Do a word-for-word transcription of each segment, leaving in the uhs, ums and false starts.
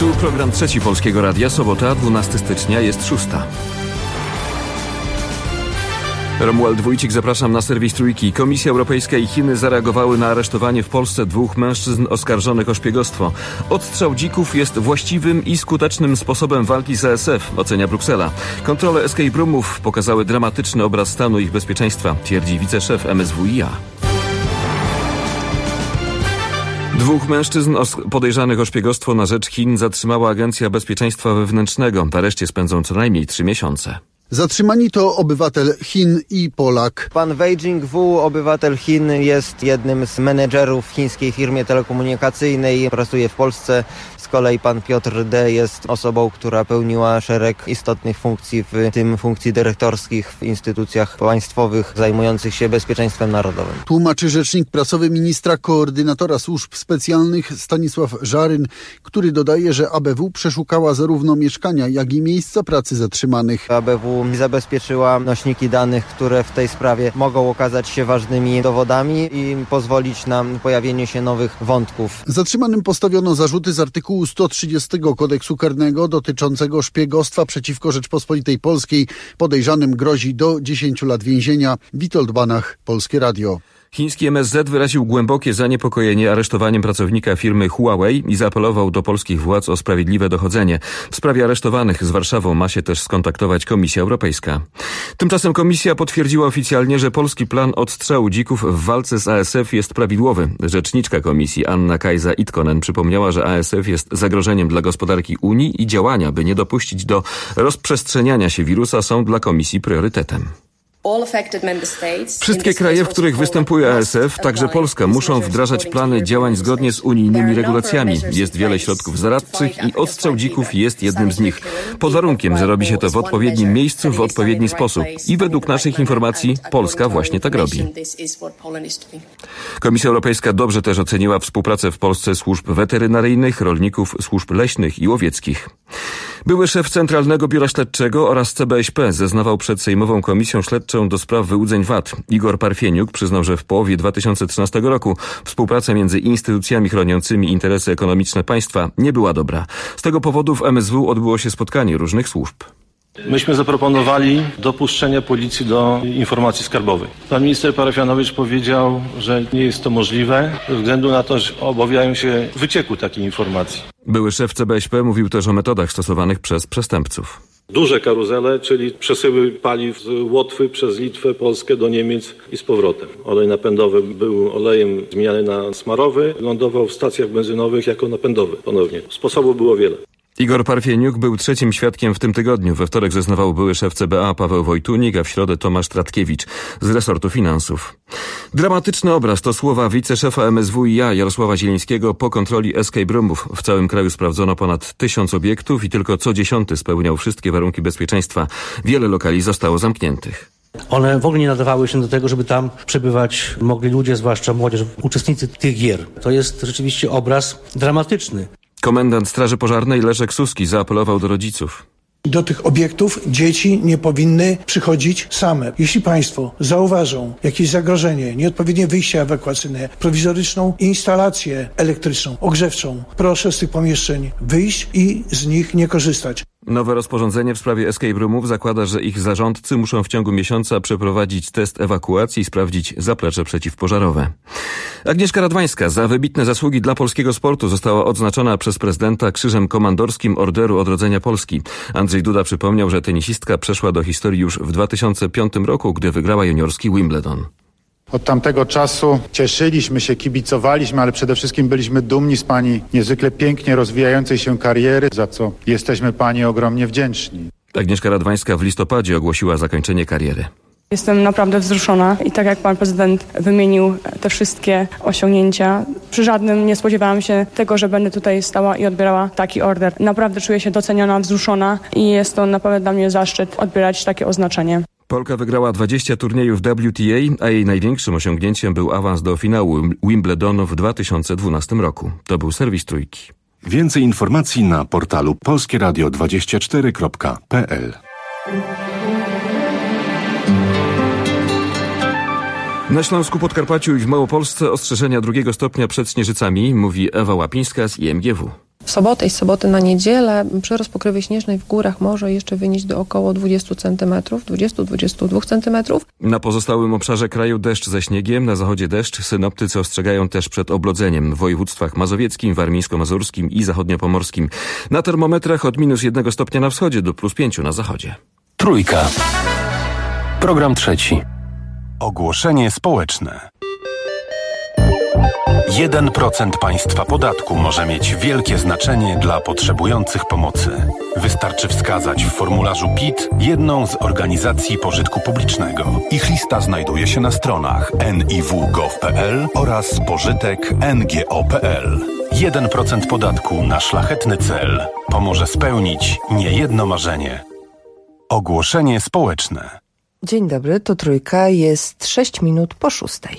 Tu program Trzeci Polskiego Radia, sobota, dwunastego stycznia, jest szósta. Romuald Wójcik, zapraszam na serwis Trójki. Komisja Europejska i Chiny zareagowały na aresztowanie w Polsce dwóch mężczyzn oskarżonych o szpiegostwo. Odstrzał dzików jest właściwym i skutecznym sposobem walki z A S F, ocenia Bruksela. Kontrole escape roomów pokazały dramatyczny obraz stanu ich bezpieczeństwa, twierdzi wiceszef M S W i A. Dwóch mężczyzn podejrzanych o szpiegostwo na rzecz Chin zatrzymała Agencja Bezpieczeństwa Wewnętrznego. W areszcie spędzą co najmniej trzy miesiące. Zatrzymani to obywatel Chin i Polak. Pan Wei Jingwu, obywatel Chin, jest jednym z menedżerów w chińskiej firmie telekomunikacyjnej. Pracuje w Polsce. Z kolei pan Piotr D. jest osobą, która pełniła szereg istotnych funkcji, w tym funkcji dyrektorskich w instytucjach państwowych zajmujących się bezpieczeństwem narodowym. Tłumaczy rzecznik prasowy ministra koordynatora służb specjalnych Stanisław Żaryn, który dodaje, że A B W przeszukała zarówno mieszkania, jak i miejsca pracy zatrzymanych. A B W zabezpieczyła nośniki danych, które w tej sprawie mogą okazać się ważnymi dowodami i pozwolić na pojawienie się nowych wątków. Zatrzymanym postawiono zarzuty z artykułu sto trzydziestego kodeksu karnego dotyczącego szpiegostwa przeciwko Rzeczpospolitej Polskiej. Podejrzanym grozi do dziesięciu lat więzienia. Witold Banach, Polskie Radio. Chiński M S Z wyraził głębokie zaniepokojenie aresztowaniem pracownika firmy Huawei i zaapelował do polskich władz o sprawiedliwe dochodzenie. W sprawie aresztowanych z Warszawą ma się też skontaktować Komisja Europejska. Tymczasem Komisja potwierdziła oficjalnie, że polski plan odstrzału dzików w walce z A S F jest prawidłowy. Rzeczniczka Komisji Anna Kajsa-Itkonen przypomniała, że A S F jest zagrożeniem dla gospodarki Unii i działania, by nie dopuścić do rozprzestrzeniania się wirusa, są dla Komisji priorytetem. Wszystkie kraje, w których występuje A S F, także Polska, muszą wdrażać plany działań zgodnie z unijnymi regulacjami. Jest wiele środków zaradczych i odstrzał dzików jest jednym z nich. Pod warunkiem, że robi się to w odpowiednim miejscu, w odpowiedni sposób. I według naszych informacji Polska właśnie tak robi. Komisja Europejska dobrze też oceniła współpracę w Polsce służb weterynaryjnych, rolników, służb leśnych i łowieckich. Były szef Centralnego Biura Śledczego oraz C B S P zeznawał przed Sejmową Komisją Śledczą do spraw wyłudzeń V A T. Igor Parfieniuk przyznał, że w połowie dwa tysiące trzynastego roku współpraca między instytucjami chroniącymi interesy ekonomiczne państwa nie była dobra. Z tego powodu w M S W odbyło się spotkanie różnych służb. Myśmy zaproponowali dopuszczenie policji do informacji skarbowej. Pan minister Parafianowicz powiedział, że nie jest to możliwe, ze względu na to, że obawiają się wycieku takiej informacji. Były szef C B S P mówił też o metodach stosowanych przez przestępców. Duże karuzele, czyli przesyły paliw z Łotwy przez Litwę, Polskę do Niemiec i z powrotem. Olej napędowy był olejem zmieniany na smarowy, lądował w stacjach benzynowych jako napędowy ponownie. Sposobów było wiele. Igor Parfieniuk był trzecim świadkiem w tym tygodniu. We wtorek zeznawał były szef C B A Paweł Wojtunik, a w środę Tomasz Tratkiewicz z resortu finansów. Dramatyczny obraz to słowa wiceszefa M S W i A Jarosława Zielińskiego po kontroli escape roomów. W całym kraju sprawdzono ponad tysiąc obiektów i tylko co dziesiąty spełniał wszystkie warunki bezpieczeństwa. Wiele lokali zostało zamkniętych. One w ogóle nie nadawały się do tego, żeby tam przebywać mogli ludzie, zwłaszcza młodzież, uczestnicy tych gier. To jest rzeczywiście obraz dramatyczny. Komendant Straży Pożarnej Leszek Suski zaapelował do rodziców. Do tych obiektów dzieci nie powinny przychodzić same. Jeśli państwo zauważą jakieś zagrożenie, nieodpowiednie wyjście ewakuacyjne, prowizoryczną instalację elektryczną, ogrzewczą, proszę z tych pomieszczeń wyjść i z nich nie korzystać. Nowe rozporządzenie w sprawie escape roomów zakłada, że ich zarządcy muszą w ciągu miesiąca przeprowadzić test ewakuacji i sprawdzić zaplecze przeciwpożarowe. Agnieszka Radwańska za wybitne zasługi dla polskiego sportu została odznaczona przez prezydenta Krzyżem Komandorskim Orderu Odrodzenia Polski. Andrzej Duda przypomniał, że tenisistka przeszła do historii już w dwa tysiące piątym roku, gdy wygrała juniorski Wimbledon. Od tamtego czasu cieszyliśmy się, kibicowaliśmy, ale przede wszystkim byliśmy dumni z pani niezwykle pięknie rozwijającej się kariery, za co jesteśmy pani ogromnie wdzięczni. Agnieszka Radwańska w listopadzie ogłosiła zakończenie kariery. Jestem naprawdę wzruszona i tak jak pan prezydent wymienił te wszystkie osiągnięcia, przy żadnym nie spodziewałam się tego, że będę tutaj stała i odbierała taki order. Naprawdę czuję się doceniona, wzruszona i jest to naprawdę dla mnie zaszczyt odbierać takie oznaczenie. Polka wygrała dwadzieścia turniejów W T A, a jej największym osiągnięciem był awans do finału Wimbledonu w dwa tysiące dwunastym roku. To był serwis Trójki. Więcej informacji na portalu polskie radio dwadzieścia cztery kropka p l. Na Śląsku, Podkarpaciu i w Małopolsce ostrzeżenia drugiego stopnia przed śnieżycami, mówi Ewa Łapińska z I M G W. W sobotę i z soboty na niedzielę przyrost pokrywy śnieżnej w górach może jeszcze wynieść do około dwadzieścia centymetrów, dwadzieścia do dwudziestu dwóch centymetrów. Na pozostałym obszarze kraju deszcz ze śniegiem, na zachodzie deszcz. Synoptycy ostrzegają też przed oblodzeniem w województwach mazowieckim, warmińsko-mazurskim i zachodniopomorskim. Na termometrach od minus jednego stopnia na wschodzie do plus pięciu na zachodzie. Trójka. Program trzeci. Ogłoszenie społeczne. jeden procent państwa podatku może mieć wielkie znaczenie dla potrzebujących pomocy. Wystarczy wskazać w formularzu P I T jedną z organizacji pożytku publicznego. Ich lista znajduje się na stronach en i w kropka gov kropka pe el oraz pożytek kropka en ge o kropka pe el. jeden procent podatku na szlachetny cel pomoże spełnić niejedno marzenie. Ogłoszenie społeczne. Dzień dobry, to Trójka, jest sześć minut po szóstej.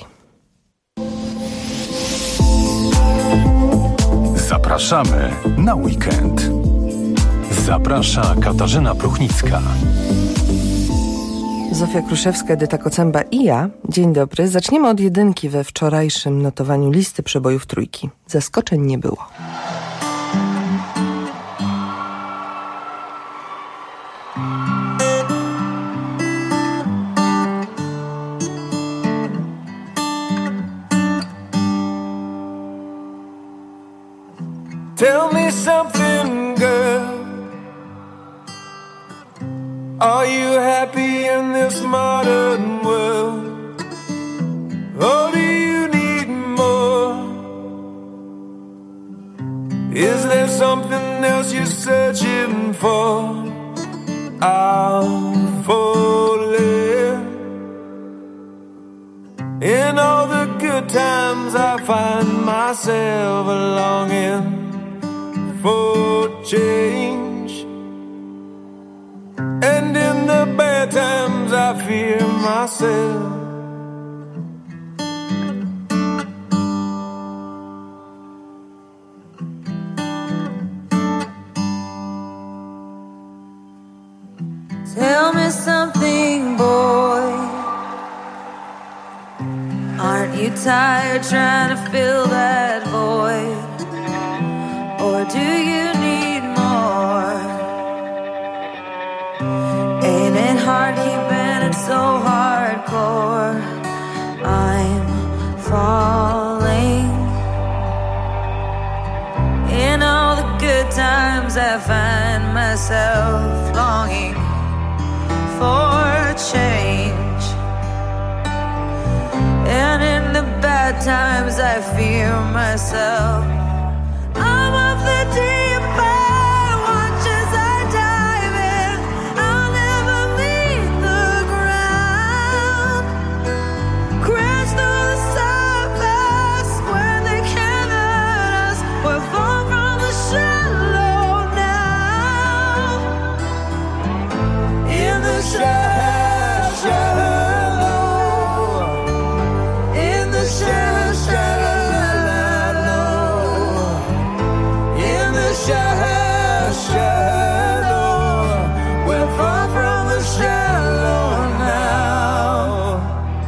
Zapraszamy na weekend. Zaprasza Katarzyna Pruchnicka. Zofia Kruszewska, Edyta Kocęba i ja. Dzień dobry. Zaczniemy od jedynki we wczorajszym notowaniu listy przebojów Trójki. Zaskoczeń nie było. Tell me something, girl. Are you happy in this modern world? Or do you need more? Is there something else you're searching for? I'm falling. In all the good times I find myself longing for change, and in the bad times I fear myself. Tell me something, boy. Aren't you tired trying to fill that void? Or do you need more? Ain't it hard keeping it so hardcore? I'm falling. In all the good times I find myself longing for change, and in the bad times I fear myself. I'm of the deep end, watch as I dive in. I'll never meet the ground. Crash through the surface where they can't hurt us. We're far from the shallow now. In the shallow, shallow. In the shallow, shallow. Shallow, shallow, we're far from the shallow now.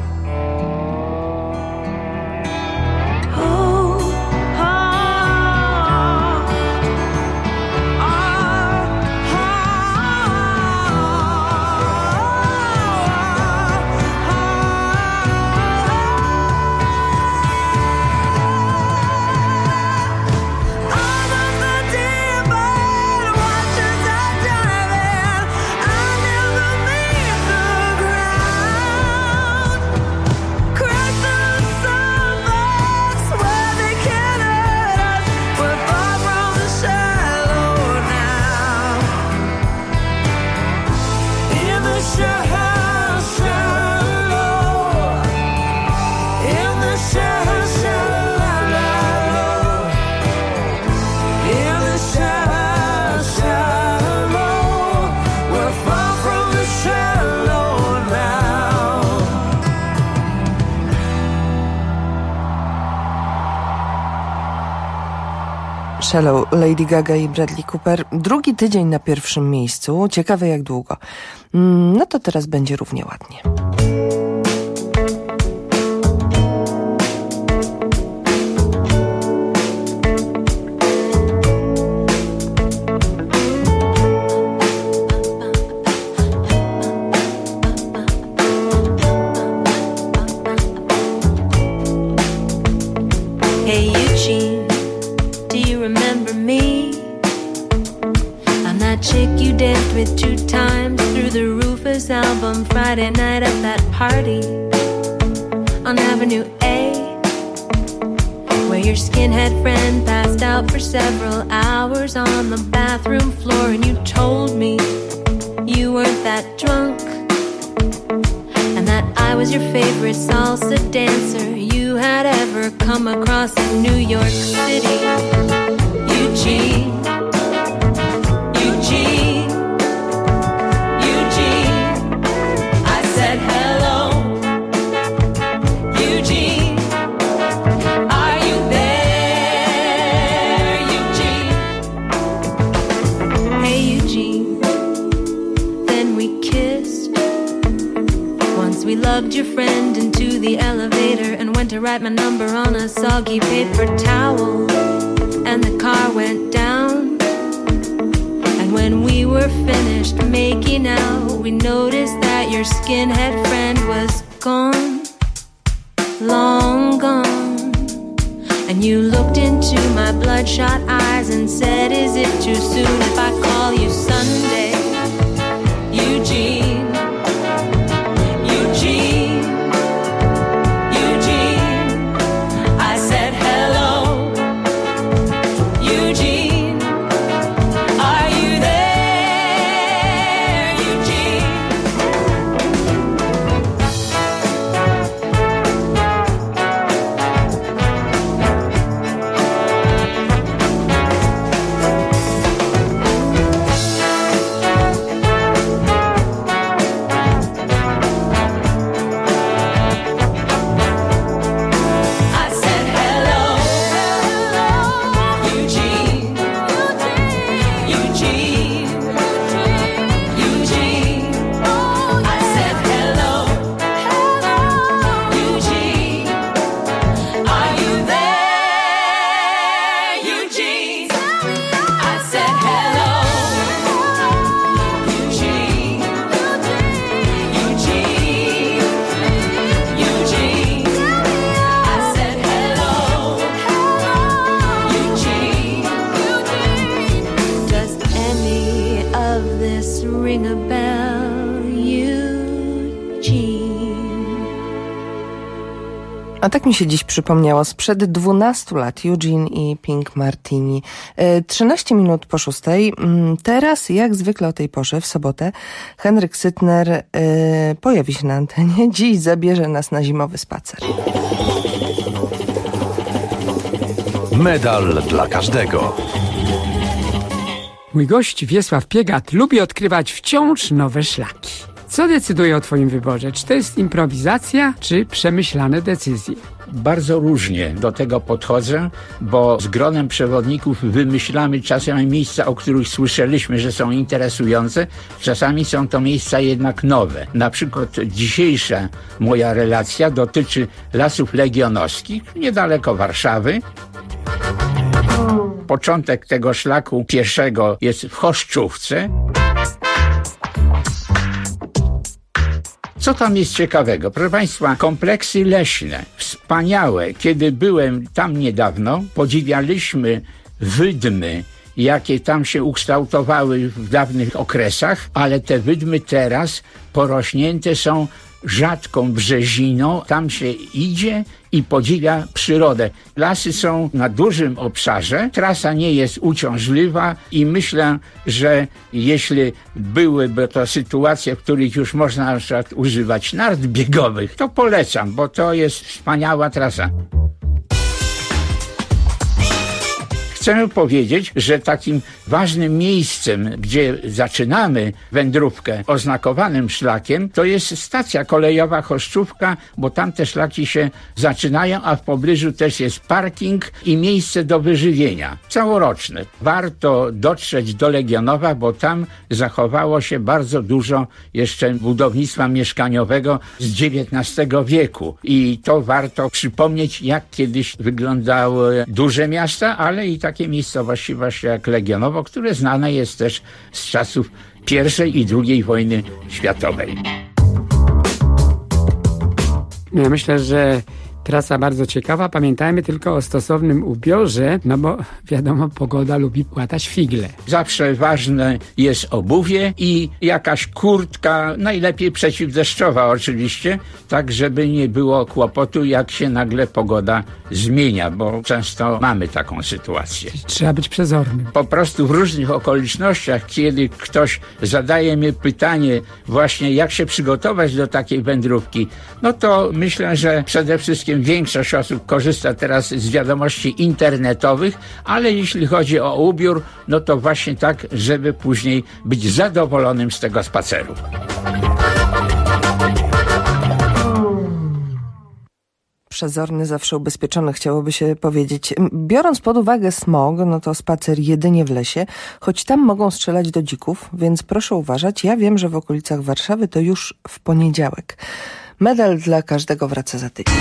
Oh, oh, oh, Shallow, Lady Gaga i Bradley Cooper. Drugi tydzień na pierwszym miejscu. Ciekawe jak długo. No to teraz będzie równie ładnie. remember me? I'm that chick you danced with two times through the Rufus album Friday night at that party on Avenue A, where your skinhead friend passed out for several hours on the bathroom floor, and you told me you weren't that drunk and that I was your favorite salsa dancer you had ever come across in New York City. Eugene, Eugene, Eugene, I said hello. Eugene, are you there? Eugene, hey Eugene. Then we kissed. Once we lugged your friend into the elevator and went to write my number on a soggy paper towel, and the car went down. And when we were finished making out, we noticed that your skinhead friend was gone, long gone. And you looked into my bloodshot eyes and said, is it too soon if I call you Sunday? Eugene, Eugene, Eugene, I said hello. Eugene, are you there? Eugene. I said hello. Eugene, Eugene, Eugene, I said hello. Eugene, are you there? Eugene, I said hello. Eugene, Eugene, Eugene, I said hello. Eugene, does any of this ring a bell, Eugene? A tak mi się dziś przypomniało sprzed dwunastu lat Eugene i Pink Martini. E, trzynaście minut po szóstej. Mm, Teraz, jak zwykle o tej porze, w sobotę, Henryk Sytner e, pojawi się na antenie. Dziś zabierze nas na zimowy spacer. Medal dla każdego. Mój gość Wiesław Piegat lubi odkrywać wciąż nowe szlaki. Co decyduje o twoim wyborze? Czy to jest improwizacja, czy przemyślane decyzje? Bardzo różnie do tego podchodzę, bo z gronem przewodników wymyślamy czasami miejsca, o których słyszeliśmy, że są interesujące. Czasami są to miejsca jednak nowe. Na przykład dzisiejsza moja relacja dotyczy Lasów Legionowskich, niedaleko Warszawy. Początek tego szlaku pieszego jest w Choszczówce. Co tam jest ciekawego? Proszę Państwa, kompleksy leśne, wspaniałe. Kiedy byłem tam niedawno, podziwialiśmy wydmy, jakie tam się ukształtowały w dawnych okresach, ale te wydmy teraz porośnięte są rzadką brzeziną. Tam się idzie i podziwia przyrodę. Lasy są na dużym obszarze, trasa nie jest uciążliwa i myślę, że jeśli byłyby to sytuacje, w których już można na przykład używać nart biegowych, to polecam, bo to jest wspaniała trasa. Chcę powiedzieć, że takim ważnym miejscem, gdzie zaczynamy wędrówkę oznakowanym szlakiem, to jest stacja kolejowa Choszczówka, bo tam te szlaki się zaczynają, a w pobliżu też jest parking i miejsce do wyżywienia całoroczne. Warto dotrzeć do Legionowa, bo tam zachowało się bardzo dużo jeszcze budownictwa mieszkaniowego z dziewiętnastego wieku i to warto przypomnieć, jak kiedyś wyglądały duże miasta, ale i takie miejscowości właśnie jak Legionowo, które znane jest też z czasów pierwszej i drugiej wojny światowej. Ja myślę, że Trasa bardzo ciekawa. Pamiętajmy tylko o stosownym ubiorze, no bo wiadomo, pogoda lubi płatać figle. Zawsze ważne jest obuwie i jakaś kurtka, najlepiej przeciwdeszczowa oczywiście, tak żeby nie było kłopotu, jak się nagle pogoda zmienia, bo często mamy taką sytuację. Trzeba być przezornym. Po prostu w różnych okolicznościach, kiedy ktoś zadaje mi pytanie właśnie, jak się przygotować do takiej wędrówki, no to myślę, że przede wszystkim większość osób korzysta teraz z wiadomości internetowych, ale jeśli chodzi o ubiór, no to właśnie tak, żeby później być zadowolonym z tego spaceru. Przezorny, zawsze ubezpieczony, chciałoby się powiedzieć. Biorąc pod uwagę smog, no to spacer jedynie w lesie, choć tam mogą strzelać do dzików, więc proszę uważać. Ja wiem, że w okolicach Warszawy to już w poniedziałek. Medal dla każdego wraca za tydzień.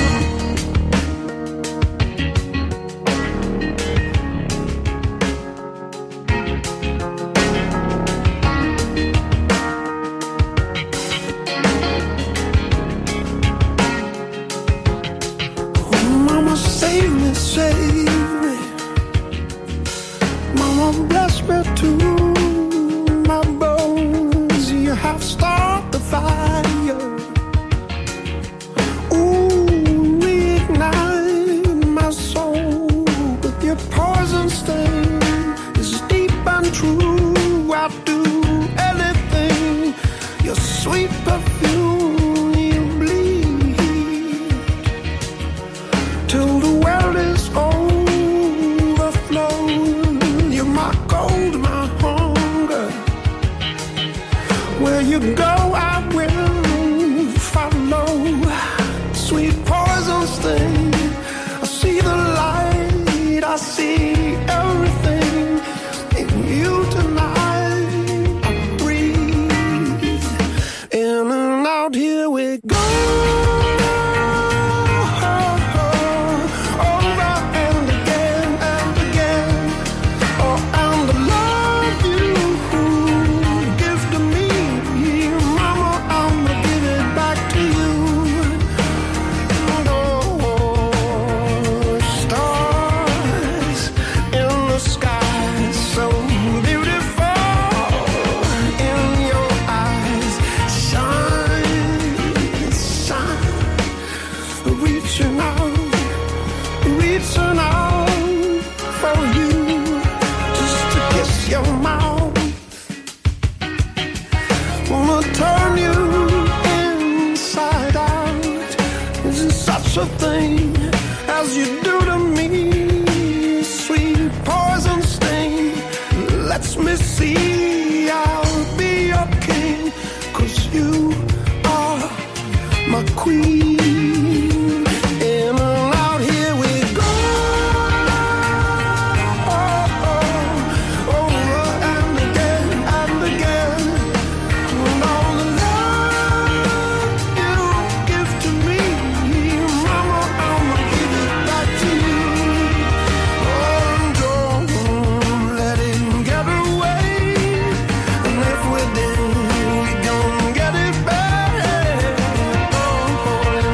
Get it back.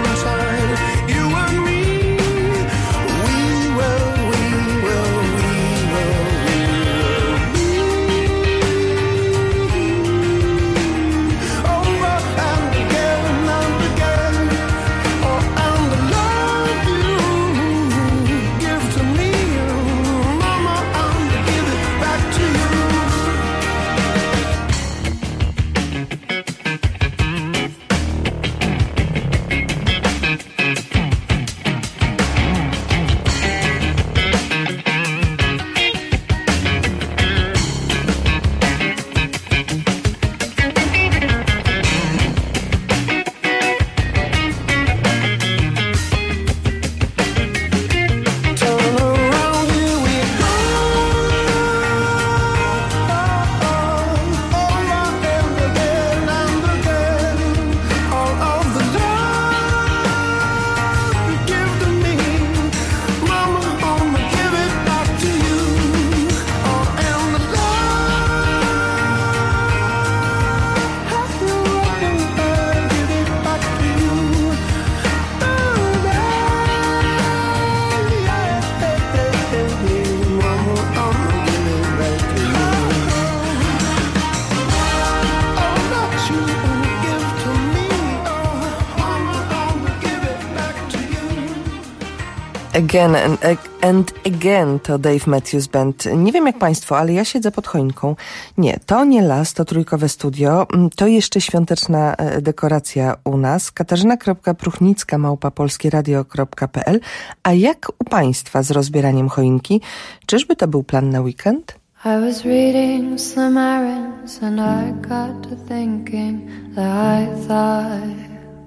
Again and, and again to Dave Matthews Band. Nie wiem jak państwo, ale ja siedzę pod choinką. Nie, to nie las, to trójkowe studio. To jeszcze świąteczna dekoracja u nas. Katarzyna.Pruchnicka małpa polskieradio kropka pe el. A jak u państwa z rozbieraniem choinki? Czyżby to był plan na weekend? I was reading Samaritans and I got to thinking that I thought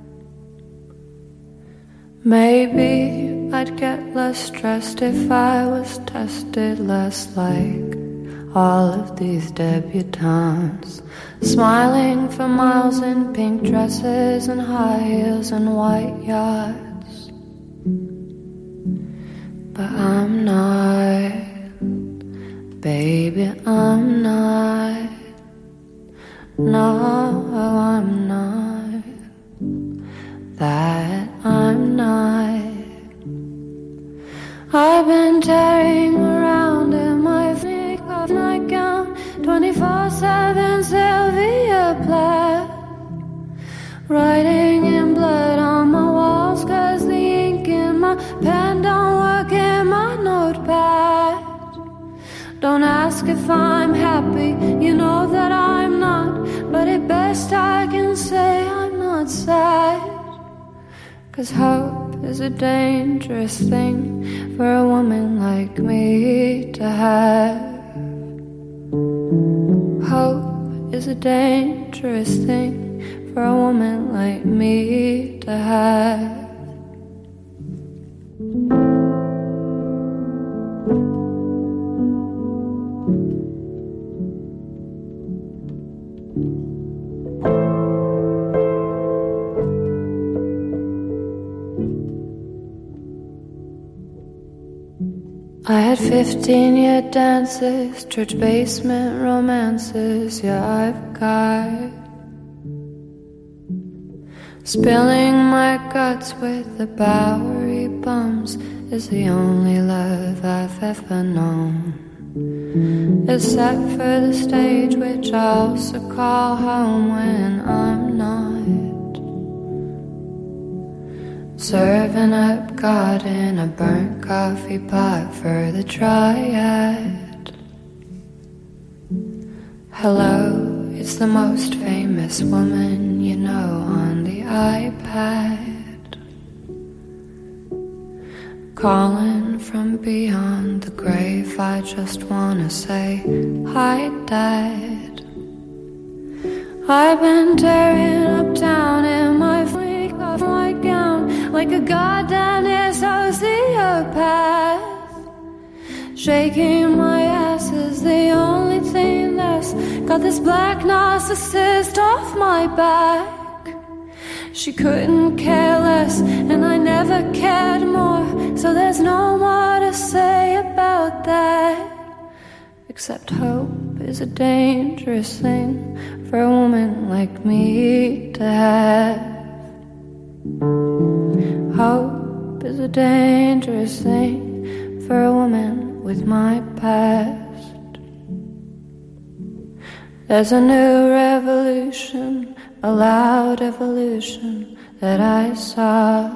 maybe I'd get less stressed if I was tested less like all of these debutantes, smiling for miles in pink dresses and high heels and white yachts. But I'm not, baby, I'm not. No, I'm not. That I'm not. I've been tearing around in my fake off nightgown, twenty-four seven Sylvia Plath, writing in blood on my walls cause the ink in my pen don't work in my notepad. Don't ask if I'm happy, you know that I'm not, but at best I can say I'm not sad. Cause hope is a dangerous thing for a woman like me to have. Hope is a dangerous thing for a woman like me to have. I had fifteen-year dances, church basement romances, yeah, I've got spilling my guts with the Bowery bums is the only love I've ever known, except for the stage which I also call home when I'm not serving up God in a burnt coffee pot for the triad. Hello, it's the most famous woman you know on the iPad, calling from beyond the grave. I just wanna say hi, Dad. I've been tearing up town in my freak off white gown like a goddamn sociopath. Shaking my ass is the only thing that's got this black narcissist off my back. She couldn't care less and I never cared more, so there's no more to say about that. Except hope is a dangerous thing for a woman like me to have. Hope is a dangerous thing for a woman with my past. There's a new revolution, a loud evolution that I saw,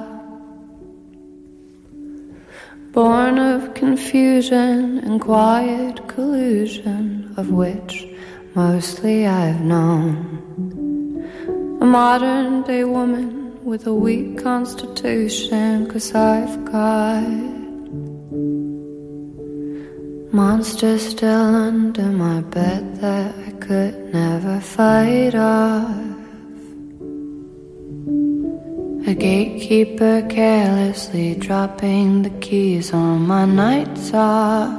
born of confusion and quiet collusion, of which mostly I've known. A modern day woman with a weak constitution, 'cause I've got monsters still under my bed that I could never fight off. A gatekeeper carelessly dropping the keys on my nights off.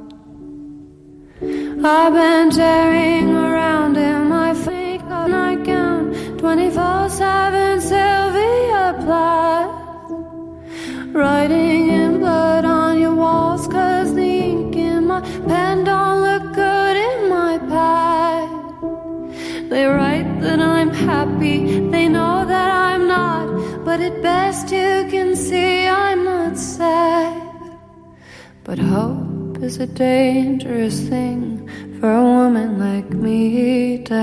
I've been tearing around in my fake nightgown, twenty-four seven Sylvia Plath, writing in blood on your walls 'cause the ink in my pen don't look good in my pad. They write that I'm happy, they know that I'm not, but at best you can see I'm not sad. But hope is a dangerous thing for a woman like me to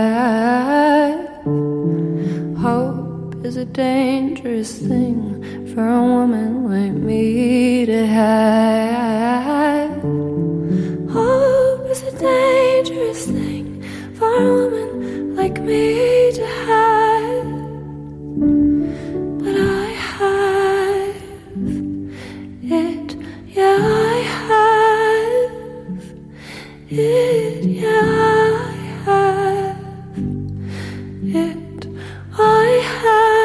have. Hope is a dangerous thing for a woman like me to have. Hope is a dangerous thing for a woman like me to have. But I have it, yeah, I have it, yeah, I have it, I have.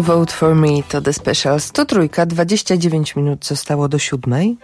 Vote for me to The Specials. To trójka, dwadzieścia dziewięć minut zostało do siódmej.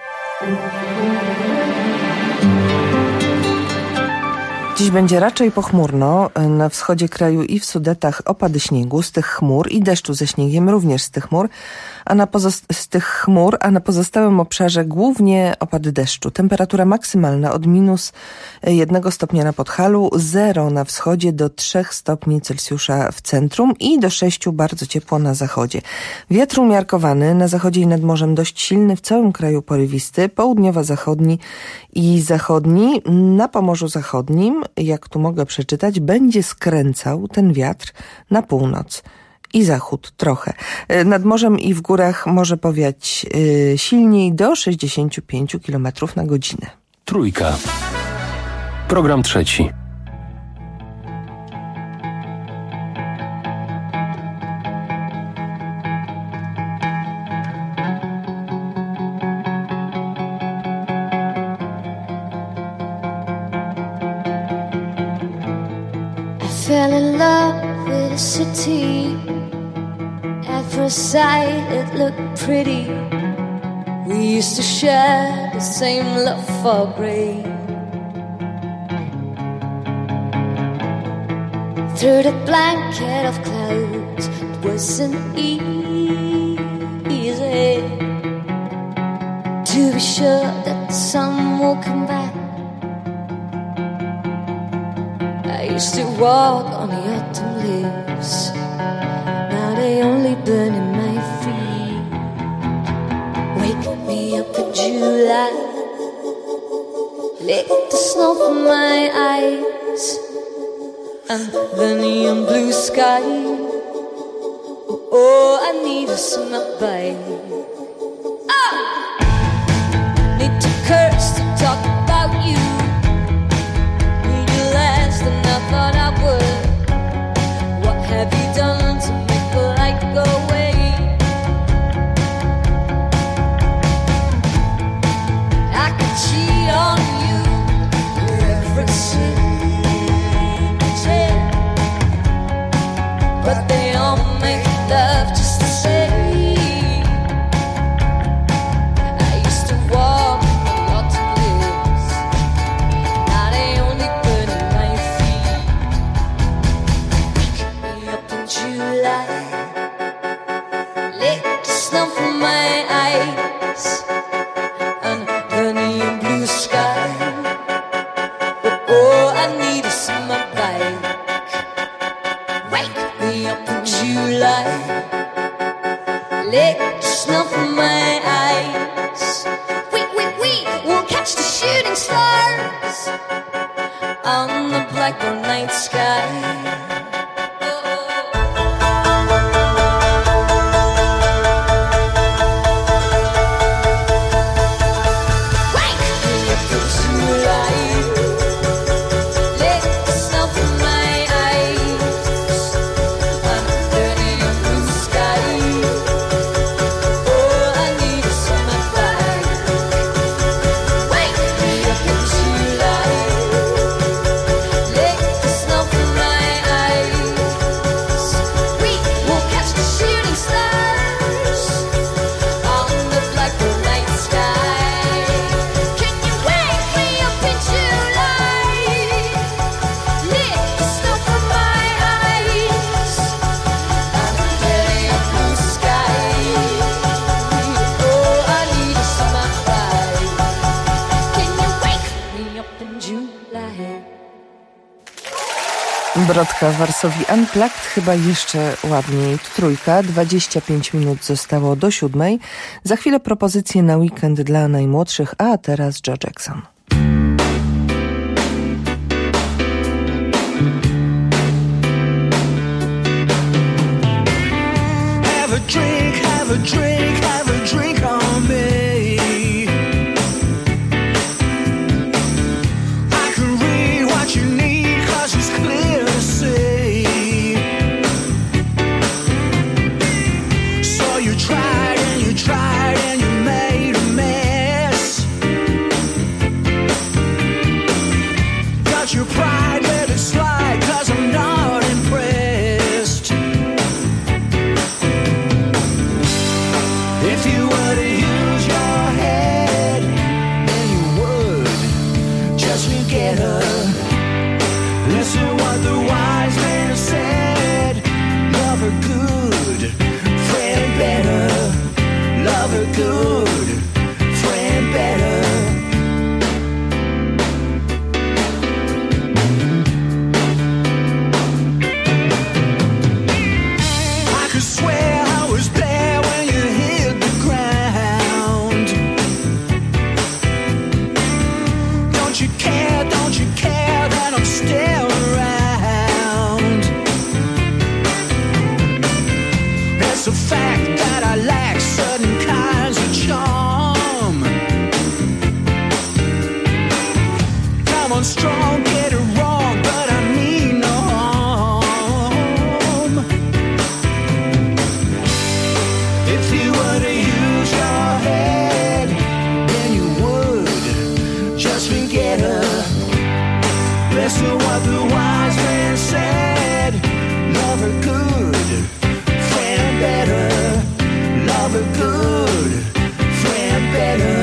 Dziś będzie raczej pochmurno. Na wschodzie kraju i w Sudetach opady śniegu z tych chmur i deszczu ze śniegiem również z tych chmur, a na pozost- z tych chmur, a na pozostałym obszarze głównie opady deszczu. Temperatura maksymalna od minus jednego stopnia na Podhalu, zero na wschodzie do trzech stopni Celsjusza w centrum i do sześciu bardzo ciepło na zachodzie. Wiatr umiarkowany, na zachodzie i nad morzem dość silny, w całym kraju porywisty, południowo-zachodni i zachodni. Na Pomorzu Zachodnim, jak tu mogę przeczytać, będzie skręcał ten wiatr na północ i zachód trochę. Nad morzem i w górach może powiać yy, silniej do sześćdziesiąt pięć kilometrów na godzinę. Trójka. Program trzeci. I fell in love with a city. At first sight it looked pretty. We used to share the same love for grain. Through the blanket of clouds, it wasn't easy to be sure that the sun will come back. I used to walk on the autumn leaves. Now they only burn in my feet. Wake me up in July, lick the snow from my eyes, and the neon blue sky. Oh, I need a summer bite. Oh! Need to curse to talk about you. Need you less than I thought I would. What have you done to make the light go away? I could cheat on you every single, but they all make love just the same. I used to walk on autumn leaves. Now they only burn in my feet. Wake me up in July, lick the snow from my eyes, and the neon blue sky. Oh, oh, I need a summer bike. Wake me up in July, lick the snow from my eyes. We, we, we will catch the shooting stars on the blackbird night sky. Brodka Varsovie Unplugged, chyba jeszcze ładniej. Trójka, dwadzieścia pięć minut zostało do siódmej. Za chwilę propozycje na weekend dla najmłodszych, a teraz Joe Jackson. Have a drink, have a drink, have a drink on me. I can read what you need, 'cause it's clear to see. So you tried and you tried and you made a mess. Got your pride, let it slide, 'cause I'm not impressed. It's a fact that I lack certain kinds of charm. Come on strong, get it wrong, but I mean no harm. If you were to use your head, then you would just forget her. Listen what the wise man said. Love her good, friend better. Love her good, friend better.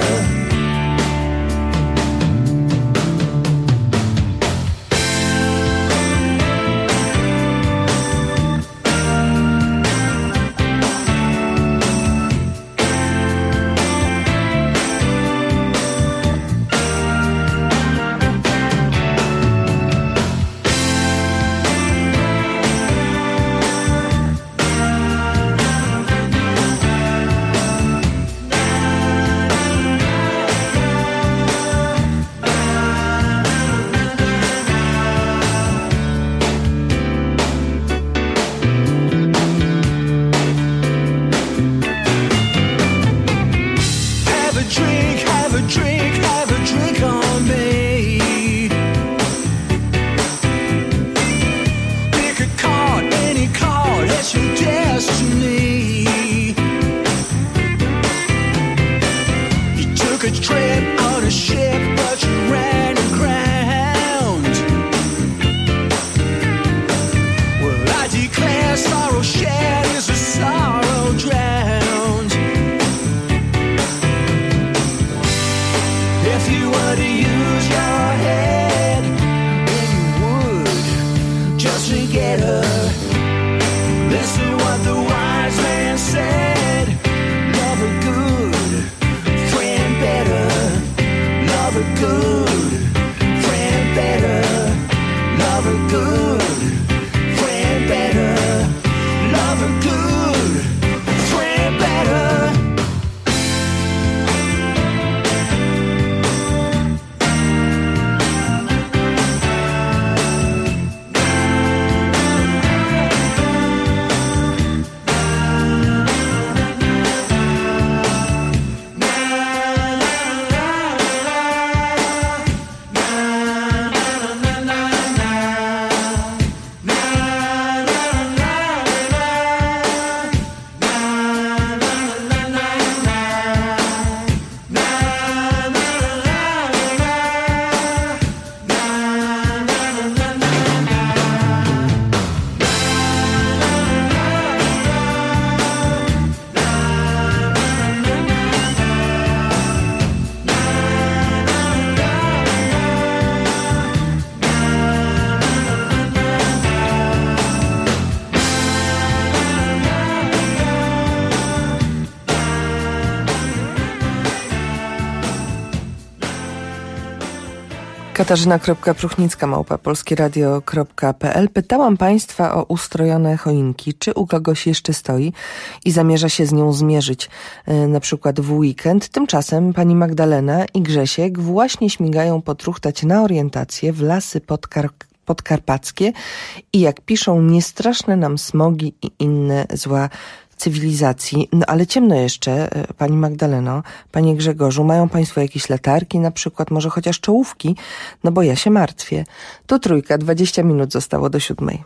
Katarzyna.Pruchnicka, małpa polskieradio kropka pe el. Pytałam Państwa o ustrojone choinki, czy u kogoś jeszcze stoi i zamierza się z nią zmierzyć, yy, na przykład w weekend. Tymczasem pani Magdalena i Grzesiek właśnie śmigają potruchtać na orientację w lasy podkar- podkarpackie i jak piszą, nie straszne nam smogi i inne zła cywilizacji. No ale ciemno jeszcze, pani Magdaleno, panie Grzegorzu, mają państwo jakieś latarki, na przykład może chociaż czołówki? No bo ja się martwię. Tu Trójka, dwadzieścia minut zostało do siódmej.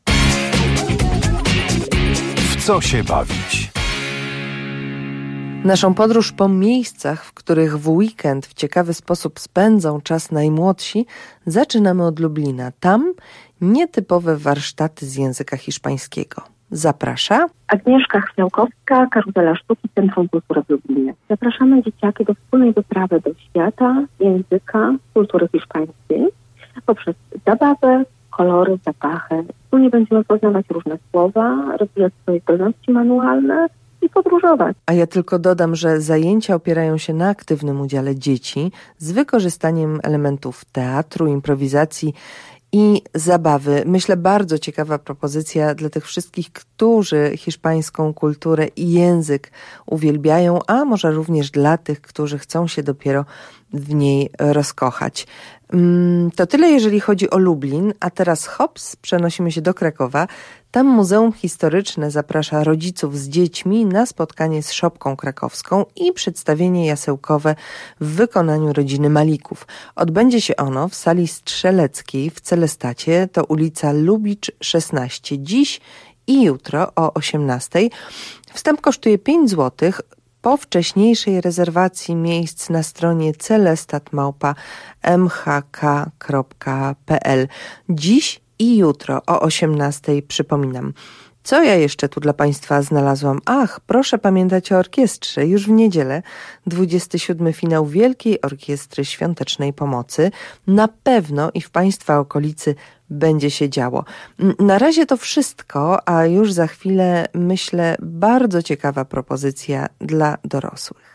W co się bawić? Naszą podróż po miejscach, w których w weekend w ciekawy sposób spędzą czas najmłodsi, zaczynamy od Lublina. Tam nietypowe warsztaty z języka hiszpańskiego. Zaprasza Agnieszka Chmiałkowska, Karuzela Sztuki, Centrum Kultury w Lublinie. Zapraszamy dzieciaki do wspólnej wyprawy do świata, języka, kultury hiszpańskiej poprzez zabawę, kolory, zapachy. Wspólnie będziemy poznawać różne słowa, rozwijać swoje zdolności manualne i podróżować. A ja tylko dodam, że zajęcia opierają się na aktywnym udziale dzieci z wykorzystaniem elementów teatru, improwizacji i zabawy. Myślę, bardzo ciekawa propozycja dla tych wszystkich, którzy hiszpańską kulturę i język uwielbiają, a może również dla tych, którzy chcą się dopiero w niej rozkochać. To tyle, jeżeli chodzi o Lublin, a teraz hops, przenosimy się do Krakowa. Tam Muzeum Historyczne zaprasza rodziców z dziećmi na spotkanie z Szopką Krakowską i przedstawienie jasełkowe w wykonaniu rodziny Malików. Odbędzie się ono w sali strzeleckiej w Celestacie, to ulica Lubicz szesnaście, dziś i jutro o osiemnastej. Wstęp kosztuje pięć złotych. Po wcześniejszej rezerwacji miejsc na stronie celestat małpa m h k kropka p l. Dziś i jutro o osiemnastej, przypominam. Co ja jeszcze tu dla Państwa znalazłam? Ach, proszę pamiętać o orkiestrze. Już w niedzielę dwudziesty siódmy finał Wielkiej Orkiestry Świątecznej Pomocy. Na pewno i w Państwa okolicy będzie się działo. Na razie to wszystko, a już za chwilę, myślę, bardzo ciekawa propozycja dla dorosłych.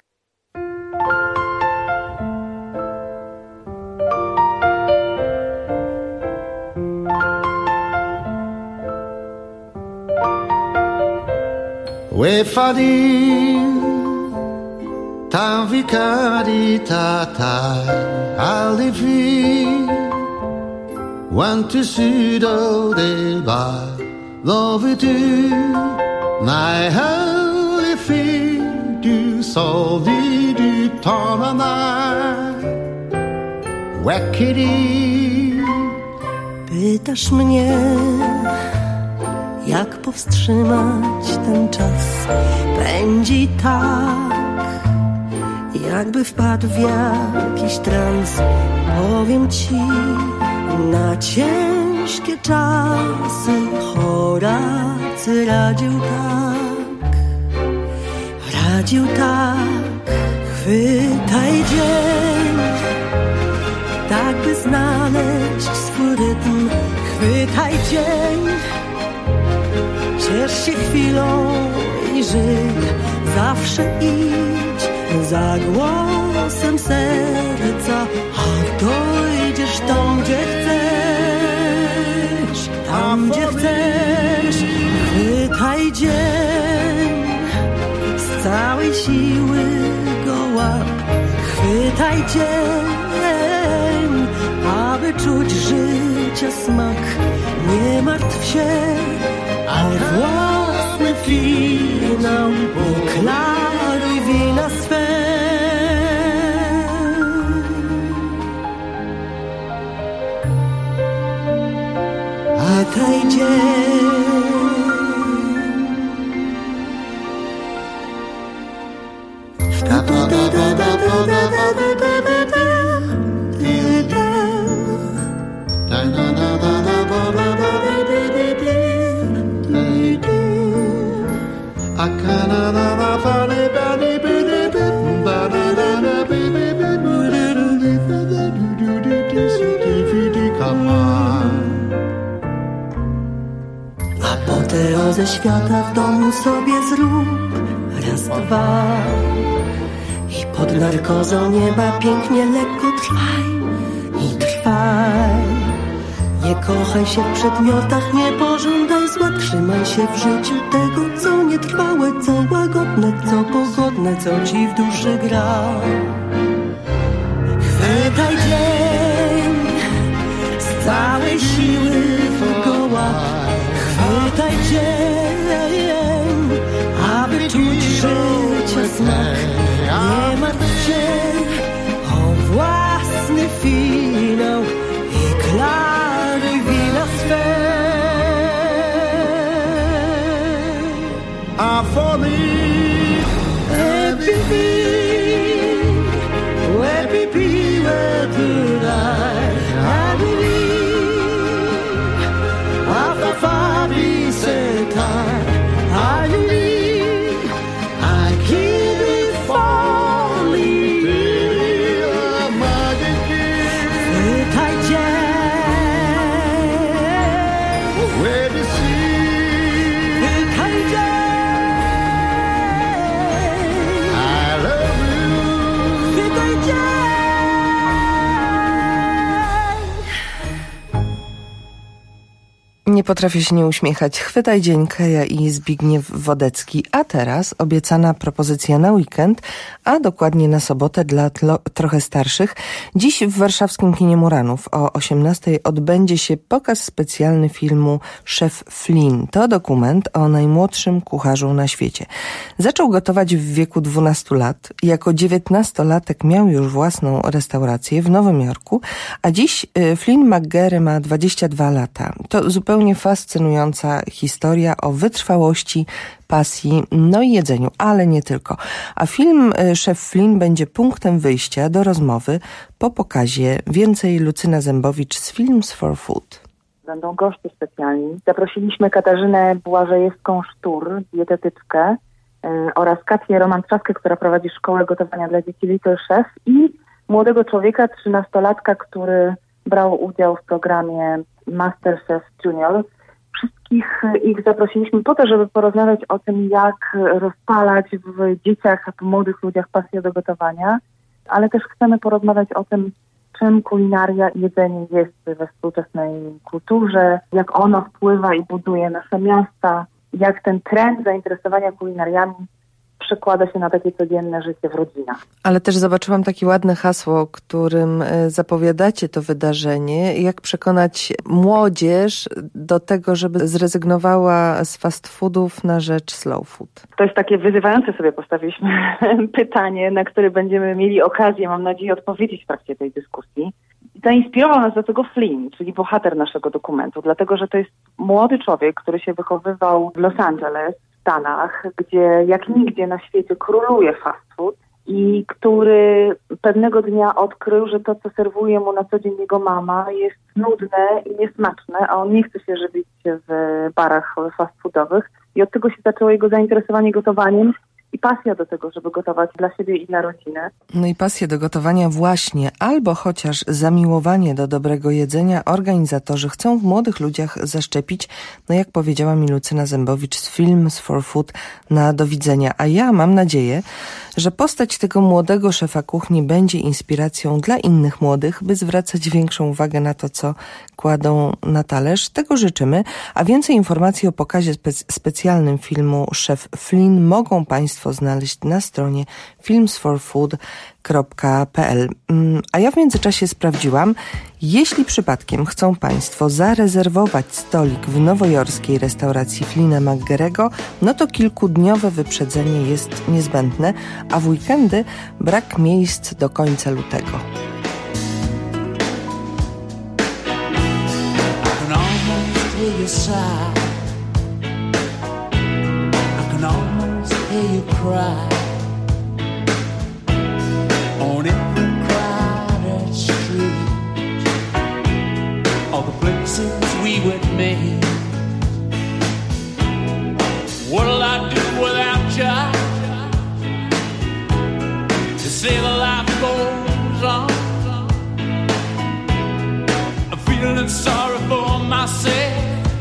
Wefadi Tanvikari Tatai Alifi Want to sudo de ba Love to Nai Alifi Du soldi du tonanai Wekiri Pytasz mnie, jak powstrzymać ten czas? Pędzi tak, jakby wpadł w jakiś trans. Powiem ci, na ciężkie czasy Horacy radził tak, radził tak. Chwytaj dzień, tak by znaleźć swój rytm. Chwytaj dzień, ciesz się chwilą i żyj. Zawsze idź za głosem serca, a dojdziesz tam, gdzie chcesz, tam, gdzie chcesz. Chwytaj dzień, z całej siły go łap. Chwytaj dzień, aby czuć życia smak. Nie martw się o własny finał, klaruj wina swe. Chwytaj dzień, apoteozę świata w domu sobie zrób. Raz, dwa. I pod narkozą nieba pięknie, lekko trwaj i trwaj. Nie kochaj się w przedmiotach, nie pożądaj zła. Trzymaj się w życiu tego, co nietrwałe, co łagodne, co pogodne, co ci w duszy gra. Chwytaj dzień, z całej siły go łap. Chwytaj dzień, aby czuć życia smak. Nie martw się o własny finał i klaruj wina swe. A for me, Epipi, Epipi, Epipi, Afafabi setai, I believe, I give it Nie potrafię się nie uśmiechać. Chwytaj dzień, Keja i Zbigniew Wodecki. A teraz obiecana propozycja na weekend, a dokładnie na sobotę dla tlo- trochę starszych. Dziś w warszawskim kinie Muranów o osiemnastej odbędzie się pokaz specjalny filmu Szef Flynn. To dokument o najmłodszym kucharzu na świecie. Zaczął gotować w wieku dwunastu lat. Jako dziewiętnastolatek miał już własną restaurację w Nowym Jorku, a dziś Flynn McGarry ma dwadzieścia dwa lata. To zupełnie fascynująca historia o wytrwałości, pasji, no i jedzeniu, ale nie tylko. A film Szef Flynn będzie punktem wyjścia do rozmowy po pokazie. Więcej Lucyna Zębowicz z Films for Food. Będą goście specjalni. Zaprosiliśmy Katarzynę Błażejewską-Sztur, dietetyczkę, yy, oraz Kację Roman-Trzaskę, która prowadzi szkołę gotowania dla dzieci Little Chef, i młodego człowieka, trzynastolatka, który brał udział w programie MasterChef Junior. Wszystkich ich zaprosiliśmy po to, żeby porozmawiać o tym, jak rozpalać w dzieciach, w młodych ludziach pasję do gotowania, ale też chcemy porozmawiać o tym, czym kulinaria i jedzenie jest we współczesnej kulturze, jak ono wpływa i buduje nasze miasta, jak ten trend zainteresowania kulinariami przekłada się na takie codzienne życie w rodzinach. Ale też zobaczyłam takie ładne hasło, którym zapowiadacie to wydarzenie. Jak przekonać młodzież do tego, żeby zrezygnowała z fast foodów na rzecz slow food? To jest takie wyzywające, sobie postawiliśmy pytanie, na które będziemy mieli okazję, mam nadzieję, odpowiedzieć w trakcie tej dyskusji. Zainspirował nas do tego Flynn, czyli bohater naszego dokumentu, dlatego że to jest młody człowiek, który się wychowywał w Los Angeles, w Stanach, gdzie jak nigdzie na świecie króluje fast food i który pewnego dnia odkrył, że to, co serwuje mu na co dzień jego mama, jest nudne i niesmaczne, a on nie chce się żywić w barach fast foodowych, i od tego się zaczęło jego zainteresowanie gotowaniem i pasja do tego, żeby gotować dla siebie i dla rodziny. No i pasję do gotowania właśnie, albo chociaż zamiłowanie do dobrego jedzenia organizatorzy chcą w młodych ludziach zaszczepić, no jak powiedziała mi Lucyna Zębowicz z Films for Food na do widzenia. A ja mam nadzieję, że postać tego młodego szefa kuchni będzie inspiracją dla innych młodych, by zwracać większą uwagę na to, co kładą na talerz. Tego życzymy, a więcej informacji o pokazie spe- specjalnym filmu Szef Flynn mogą Państwo znaleźć na stronie films for food kropka p l. A ja w międzyczasie sprawdziłam, jeśli przypadkiem chcą Państwo zarezerwować stolik w nowojorskiej restauracji Flynna McGarry'ego, no to kilkudniowe wyprzedzenie jest niezbędne, a w weekendy brak miejsc do końca lutego. On every crowded street, all the places we would meet. What'll I do without you? To say the life goes on. I'm feeling sorry for myself.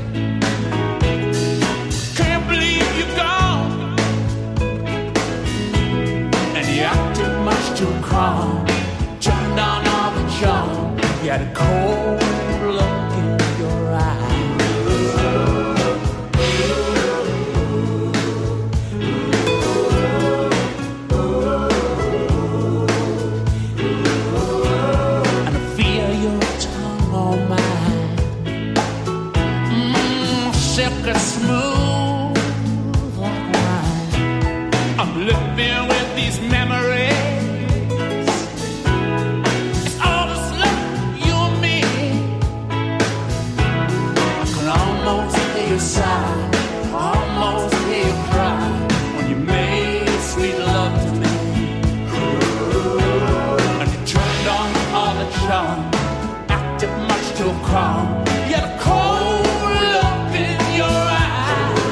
Can't believe you're gone, and you acted much too calm. Turned down all the charm. You had a cold look in your eyes. And I feel your tongue on mine. Mmm, silky smooth like wine. I'm living with these memories. Side, almost hear you cry when you made sweet love to me. And you turned on all the charm, acted much too calm. You had a cold look in your eyes.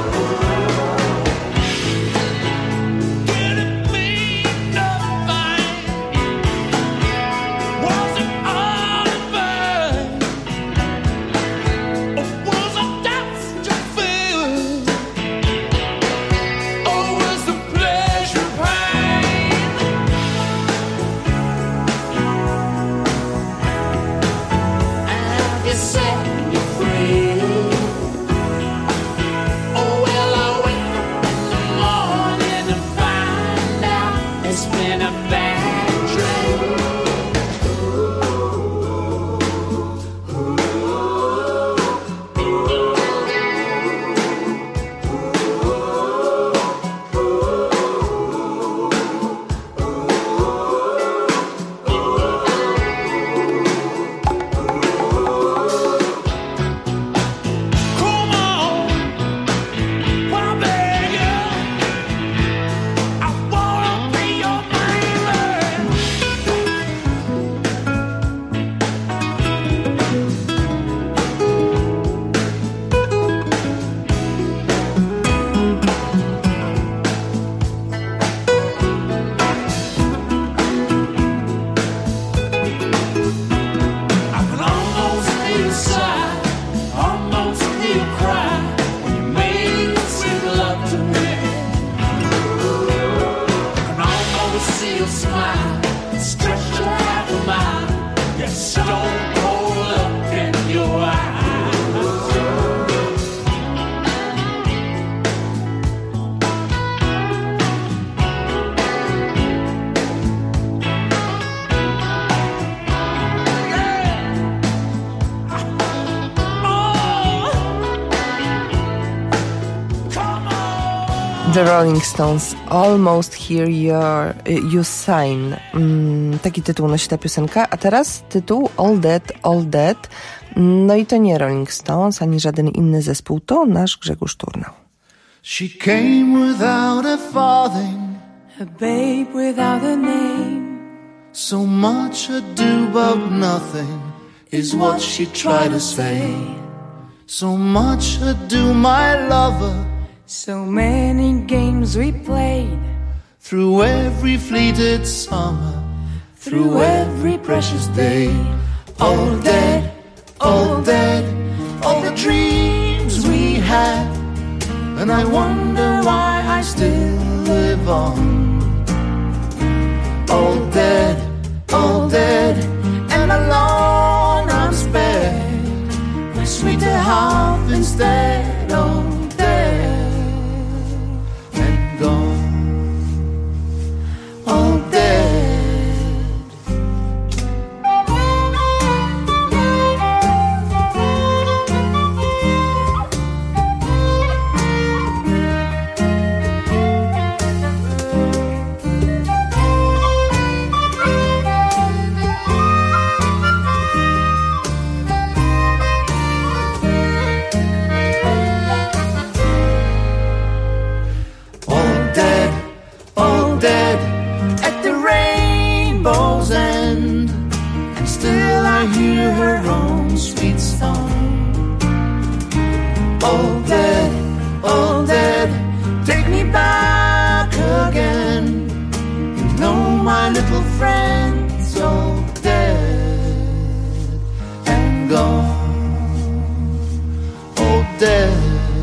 The Rolling Stones, Almost Hear Your, You Sign. Mm, taki tytuł nosi ta piosenka, a teraz tytuł All Dead, All Dead. No i to nie Rolling Stones, ani żaden inny zespół, to nasz Grzegorz Turnał. She came without a farthing, A babe without a name. so much ado about nothing is what she tried to say. So much ado, my lover, So many games we played, through every fleeted summer, through every precious day. All dead, all dead, all the dreams we had, and I wonder why I still live on. All dead, all dead, and alone I'm spared, my sweeter half instead, all dead and gone, all dead. Her own sweet song. All dead, all dead, take me back again. You know my little friend's all dead and gone. All dead.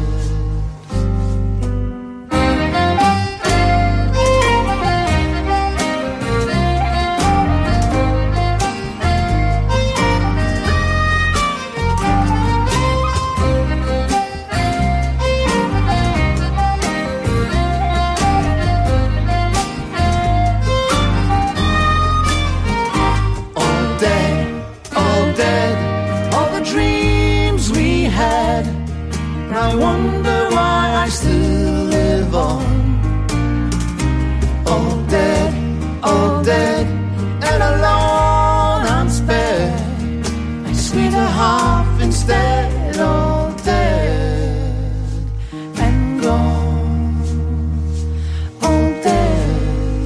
I wonder why I still live on. All dead, all dead, and alone I'm spared, my sweeter half instead, all dead and gone, all dead.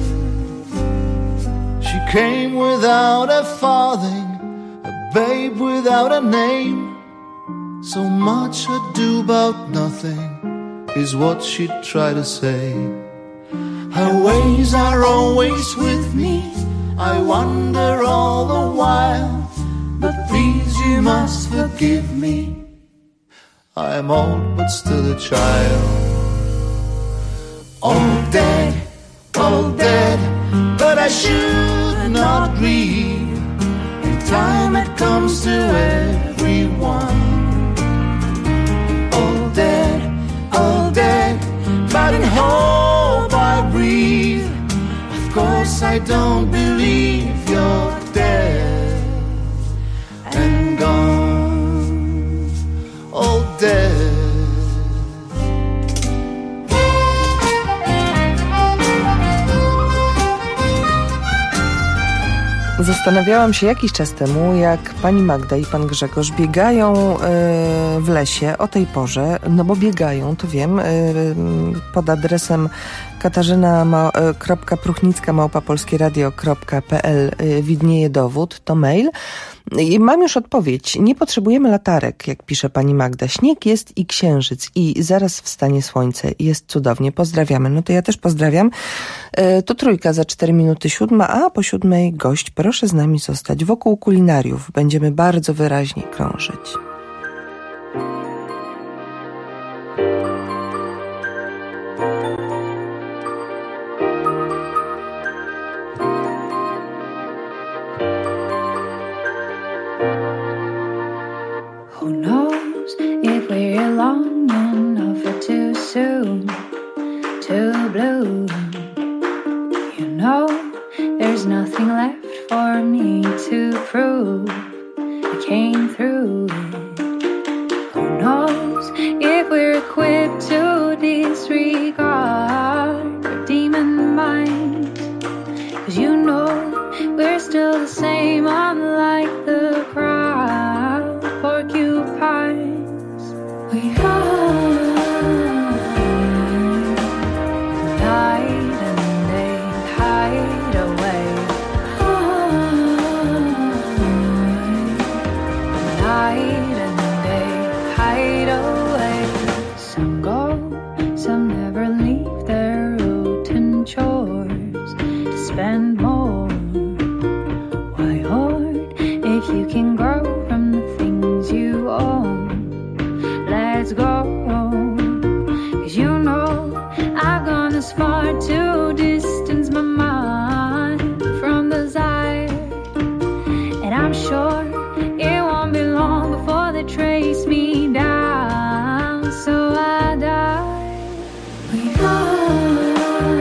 She came without a farthing, a babe without a name. So much ado about nothing is what she'd try to say. Her ways are always with me, I wonder all the while. But please you must forgive me, I am old but still a child. All dead, all dead, but I should not grieve. In time it comes to everyone. All dead, but in hope I breathe. Of course I don't believe you're dead and gone, all dead. Zastanawiałam się jakiś czas temu, jak pani Magda i pan Grzegorz biegają y, w lesie o tej porze, no bo biegają, to wiem, y, pod adresem katarzyna kropka pruchnicka małpa polskieradio kropka p l y, widnieje dowód, to mail. I mam już odpowiedź. Nie potrzebujemy latarek, jak pisze pani Magda. Śnieg jest i księżyc i zaraz wstanie słońce. Jest cudownie. Pozdrawiamy. No to ja też pozdrawiam. E, to trójka za cztery minuty siódma, a po siódmej gość. Proszę z nami zostać wokół kulinariów. Będziemy bardzo wyraźnie krążyć. Who knows if we're long enough or too soon to bloom? You know, there's nothing left for me to prove. I came through it. Who knows if we're equipped to disregard night and day hide away. Some go, some never leave their routine chores to spend more. Why hoard if you can grow from the things you own? Let's go, 'cause you know I've gone as far to distance my mind from desire, and I'm sure it won't be long before they trace me down, so I die. We run,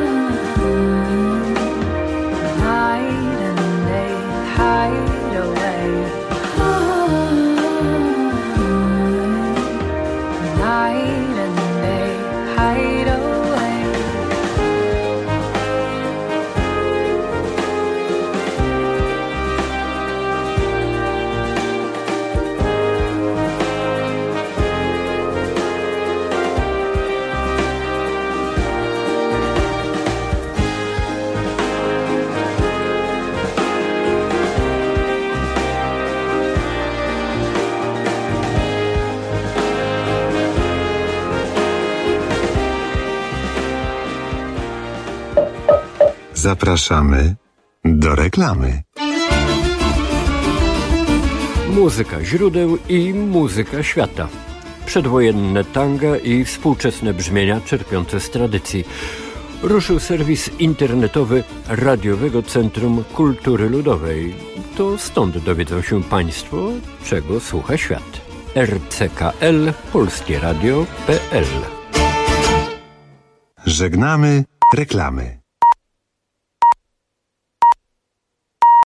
night and day hide away. Night and day hide away. Zapraszamy do reklamy. Muzyka źródeł i muzyka świata. Przedwojenne tanga i współczesne brzmienia czerpiące z tradycji. Ruszył serwis internetowy Radiowego Centrum Kultury Ludowej. To stąd dowiedzą się Państwo, czego słucha świat. R C K L polskie radio kropka p l. Żegnamy reklamy.